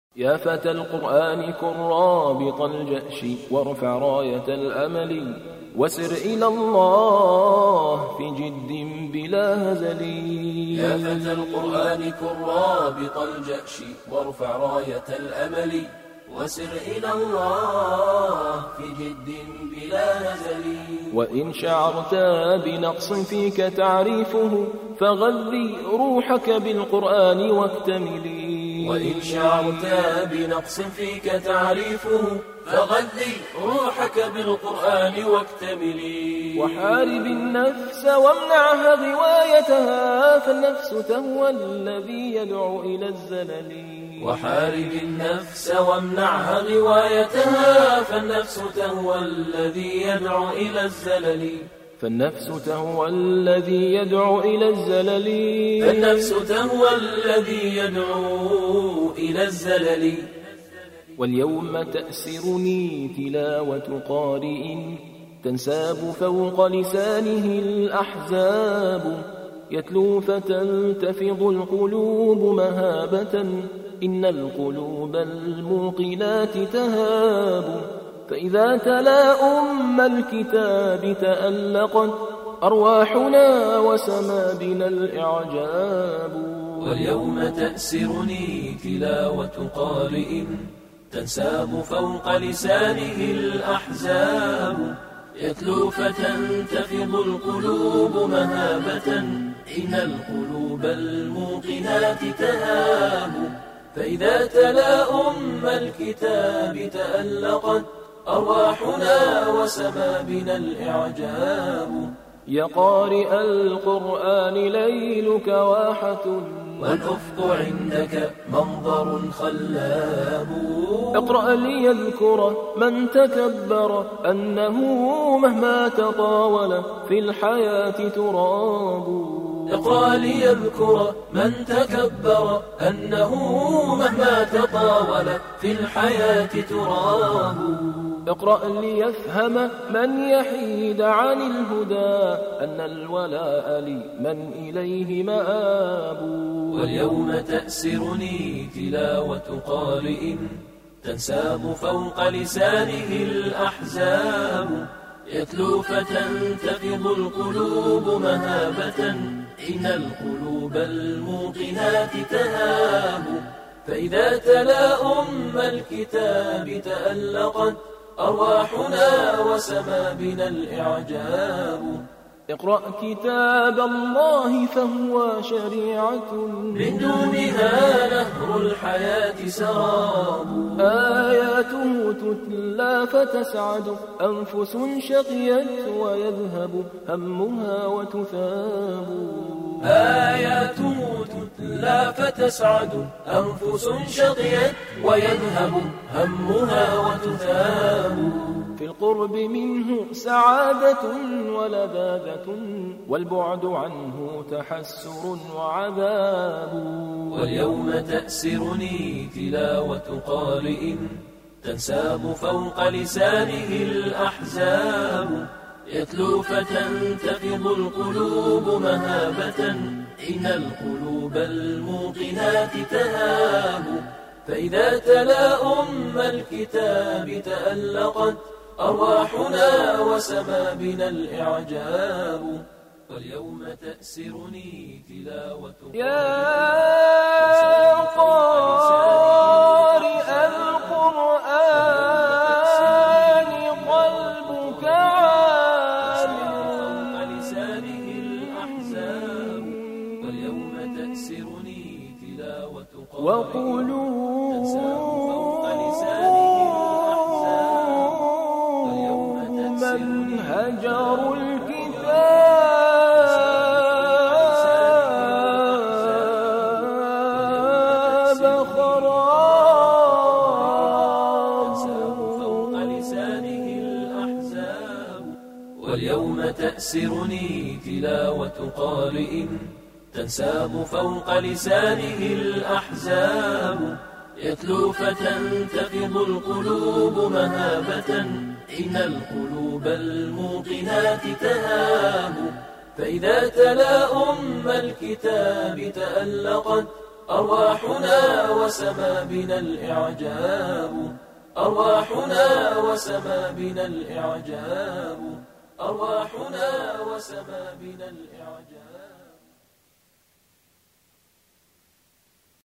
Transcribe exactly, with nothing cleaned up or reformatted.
يا فتى القرآن كن رابط الجأش وارفع راية الأمل وسر إلى الله في جد بلا هزل. يا فتى القرآن كن رابط الجأش وارفع راية الأمل وسر إلى الله في جد بلا هزل. وإن شعرت بنقص فيك تعريفه فغذي روحك بالقرآن واكتملي. وإن شعرت بنقص فيك تعريفه فغذي روحك بالقرآن واكتملي. وحارب النفس وامنعها غوايتها فالنفس تهوى الذي يدعو إلى الزلل. وحارب النفس وامنعها غوايتها فالنفس تهوى الذي يدعو إلى الزلل. فالنفس تهوى الذي يدعو إلى الزلل. فالنفس تهوى الذي يدعو إلى الزلل. واليوم تأسرني تلاوة قارئ تنساب فوق لسانه الأحزاب يتلو فتلتفظ القلوب مهابة إن القلوب الموقنات تهاب. فإذا تلا أم الكتاب تألقت أرواحنا وسما بنا الإعجاب. واليوم تأسرني تلاوة قارئ تنساب فوق لسانه الأحزاب يتلو فتنتفض القلوب مهابة إن القلوب الموقنات تهاب. فإذا تلا أم الكتاب تألقت أرواحنا وسما بنا الإعجاب. يا قارئ القرآن ليلك واحة والأفق عندك منظر خلاب. اقرأ ليذكر من تكبر أنه مهما تطاول في الحياة تراب. اقرأ ليذكر من تكبر أنه مهما تطاول في الحياة تراب. اقرأ ليفهم من يحيد عن الهدى أن الولاء لمن إليه مآب. واليوم تأسرني تلاوة قارئ تنساب فوق لسانه الأحزاب يتلو فتنتفض القلوب مهابة إن القلوب الموقنات تهاب. فإذا تلا أم الكتاب تألقت أرواحنا وسما بنا الإعجاب. اقرأ كتاب الله فهو شريعة من دونها نهر الحياة سراب. آياته تتلى فتسعد أنفس شقيت ويذهب همها وتثاب. آياته تتلى فتسعد أنفس شقيت ويذهب همها وتثاب. في القرب منه سعادة ولذاذة والبعد عنه تحسر وعذاب. واليوم تأسرني تلاوة قارئ تنساب فوق لسانه الأحزاب يتلو فتنتفض القلوب مهابة إن القلوب الموقنات تهاب. فإذا تلا أم الكتاب تألقت أرواحنا وسما بنا الإعجاب. واليوم تأسرني تلاوة يا قارئ القرآن قلبك عامر لسانه الأحزاب. واليوم تأسرني تلاوة وقلوب من هجروا الكتاب خراب. فوق لسانه الأحزاب. واليوم تأسرني تلاوة قارئ تنساب فوق لسانه الأحزاب يتلو فتنتفض القلوب مهابة إن القلوب الموقنات تهاب. فإذا تلا أم الكتاب تألقت أرواحنا وسما بنا الإعجاب أرواحنا وسما بنا الإعجاب أرواحنا وسما بنا الإعجاب.